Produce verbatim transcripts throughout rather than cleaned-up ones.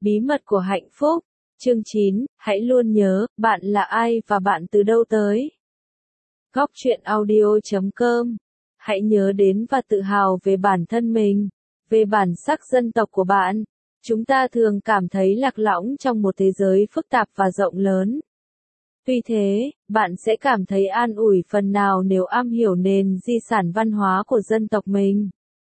Bí mật của hạnh phúc. Chương chín, hãy luôn nhớ, bạn là ai và bạn từ đâu tới. Góc truyện audio chấm com. Hãy nhớ đến và tự hào về bản thân mình, về bản sắc dân tộc của bạn. Chúng ta thường cảm thấy lạc lõng trong một thế giới phức tạp và rộng lớn. Tuy thế, bạn sẽ cảm thấy an ủi phần nào nếu am hiểu nền di sản văn hóa của dân tộc mình.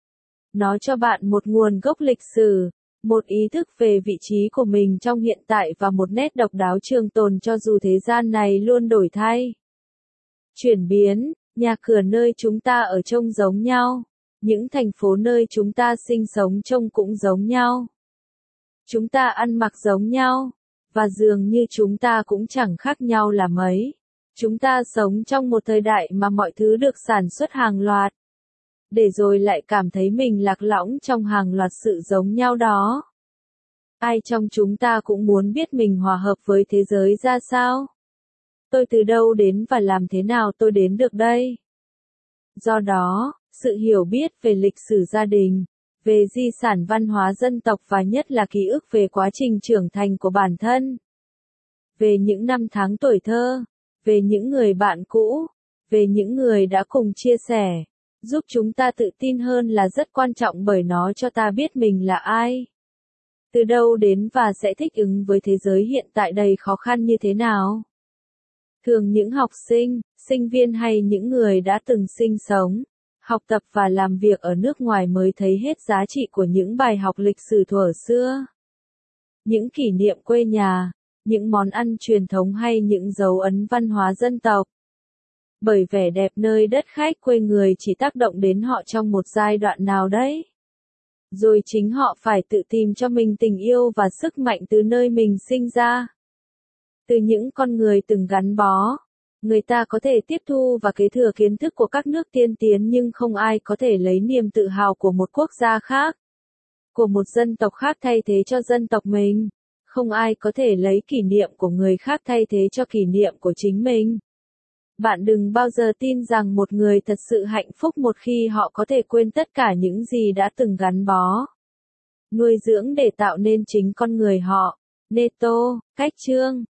Nó cho bạn một nguồn gốc lịch sử, một ý thức về vị trí của mình trong hiện tại và một nét độc đáo trường tồn cho dù thế gian này luôn đổi thay. Chuyển biến, nhà cửa nơi chúng ta ở trông giống nhau, những thành phố nơi chúng ta sinh sống trông cũng giống nhau. Chúng ta ăn mặc giống nhau, và dường như chúng ta cũng chẳng khác nhau là mấy. Chúng ta sống trong một thời đại mà mọi thứ được sản xuất hàng loạt, để rồi lại cảm thấy mình lạc lõng trong hàng loạt sự giống nhau đó. Ai trong chúng ta cũng muốn biết mình hòa hợp với thế giới ra sao? Tôi từ đâu đến và làm thế nào tôi đến được đây? Do đó, sự hiểu biết về lịch sử gia đình, về di sản văn hóa dân tộc và nhất là ký ức về quá trình trưởng thành của bản thân, về những năm tháng tuổi thơ, về những người bạn cũ, về những người đã cùng chia sẻ, giúp chúng ta tự tin hơn là rất quan trọng bởi nó cho ta biết mình là ai, từ đâu đến và sẽ thích ứng với thế giới hiện tại đầy khó khăn như thế nào. Thường những học sinh, sinh viên hay những người đã từng sinh sống, học tập và làm việc ở nước ngoài mới thấy hết giá trị của những bài học lịch sử thuở xưa. Những kỷ niệm quê nhà, những món ăn truyền thống hay những dấu ấn văn hóa dân tộc. Bởi vẻ đẹp nơi đất khách quê người chỉ tác động đến họ trong một giai đoạn nào đấy. Rồi chính họ phải tự tìm cho mình tình yêu và sức mạnh từ nơi mình sinh ra. Từ những con người từng gắn bó, người ta có thể tiếp thu và kế thừa kiến thức của các nước tiên tiến nhưng không ai có thể lấy niềm tự hào của một quốc gia khác, của một dân tộc khác thay thế cho dân tộc mình. Không ai có thể lấy kỷ niệm của người khác thay thế cho kỷ niệm của chính mình. Bạn đừng bao giờ tin rằng một người thật sự hạnh phúc một khi họ có thể quên tất cả những gì đã từng gắn bó, nuôi dưỡng để tạo nên chính con người họ. Neto, Cách Chương.